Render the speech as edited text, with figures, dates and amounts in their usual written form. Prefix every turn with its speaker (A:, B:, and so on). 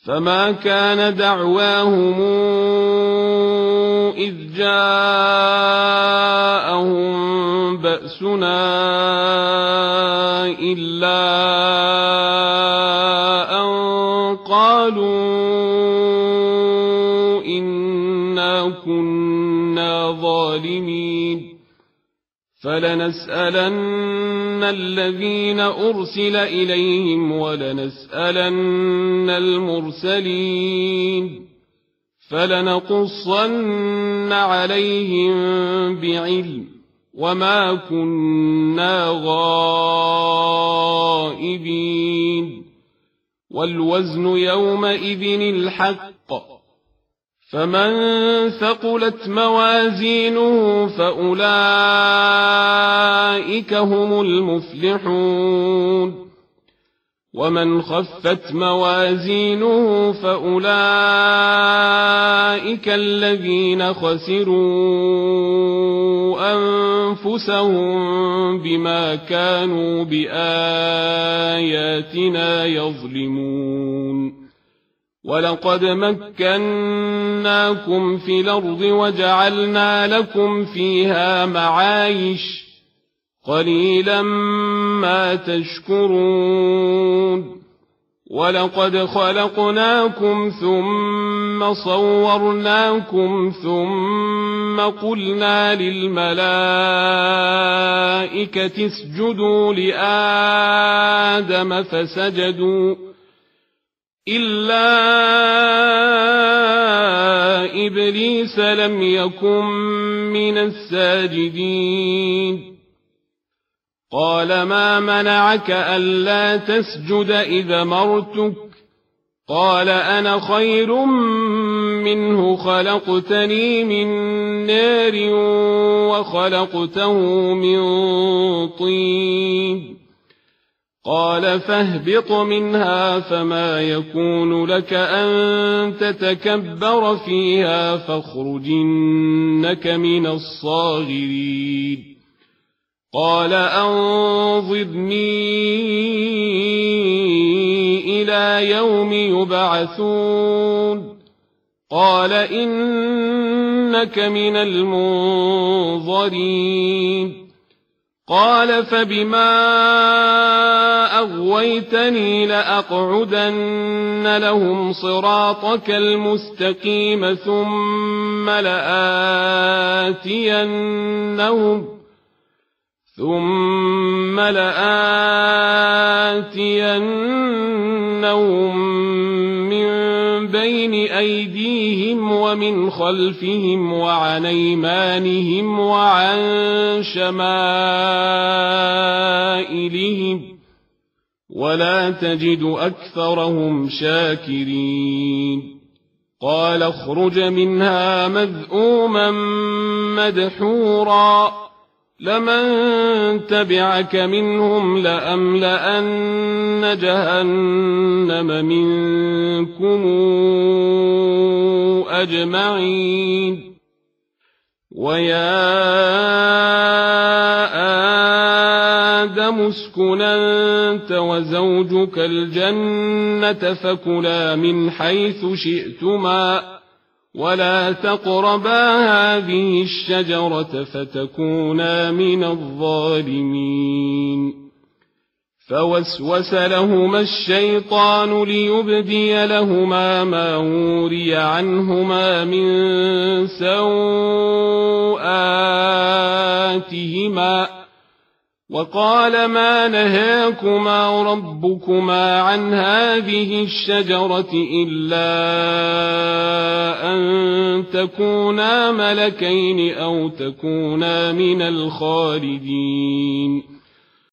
A: فما كان دعواهم إذ جاءهم بأسنا إلا أن قالوا إنا كنا ظالمين فلنسألن الذين أرسل إليهم ولنسألن المرسلين فلنقصن عليهم بعلم وما كنا غائبين والوزن يومئذ الحق فمن ثقلت موازينه فأولئك هم المفلحون ومن خفت موازينه فأولئك الذين خسروا أنفسهم بما كانوا بآياتنا يظلمون ولقد مكناكم في الأرض وجعلنا لكم فيها معايش قليلا ما تشكرون ولقد خلقناكم ثم صورناكم ثم قلنا للملائكة اسجدوا لآدم فسجدوا إلا إبليس لم يكن من الساجدين قال ما منعك ألا تسجد إذا مرتك قال أنا خير منه خلقتني من نار وخلقته من طين قال فاهبط منها فما يكون لك أن تتكبر فيها فاخرج إنك من الصاغرين قال أنظرني إلى يوم يبعثون قال إنك من المنظرين قال فبما أغويتني لأقعدن لهم صراطك المستقيم ثم لآتينهم من بين أيديهم ومن خلفهم وعن أيمانهم وعن شمائلهم ولا تجد أكثرهم شاكرين قال اخرج منها مذءوما مدحورا لمن تبعك منهم لأملأن جهنم منكم أجمعين ويا آدم اسكن أنت وزوجك الجنة فكلا من حيث شئتما ولا تقربا هذه الشجرة فتكونا من الظالمين فوسوس لهما الشيطان ليبدي لهما ما وري عنهما من سوآتهما وقال ما نهاكما ربكما عن هذه الشجرة إلا أن تكونا ملكين أو تكونا من الخالدين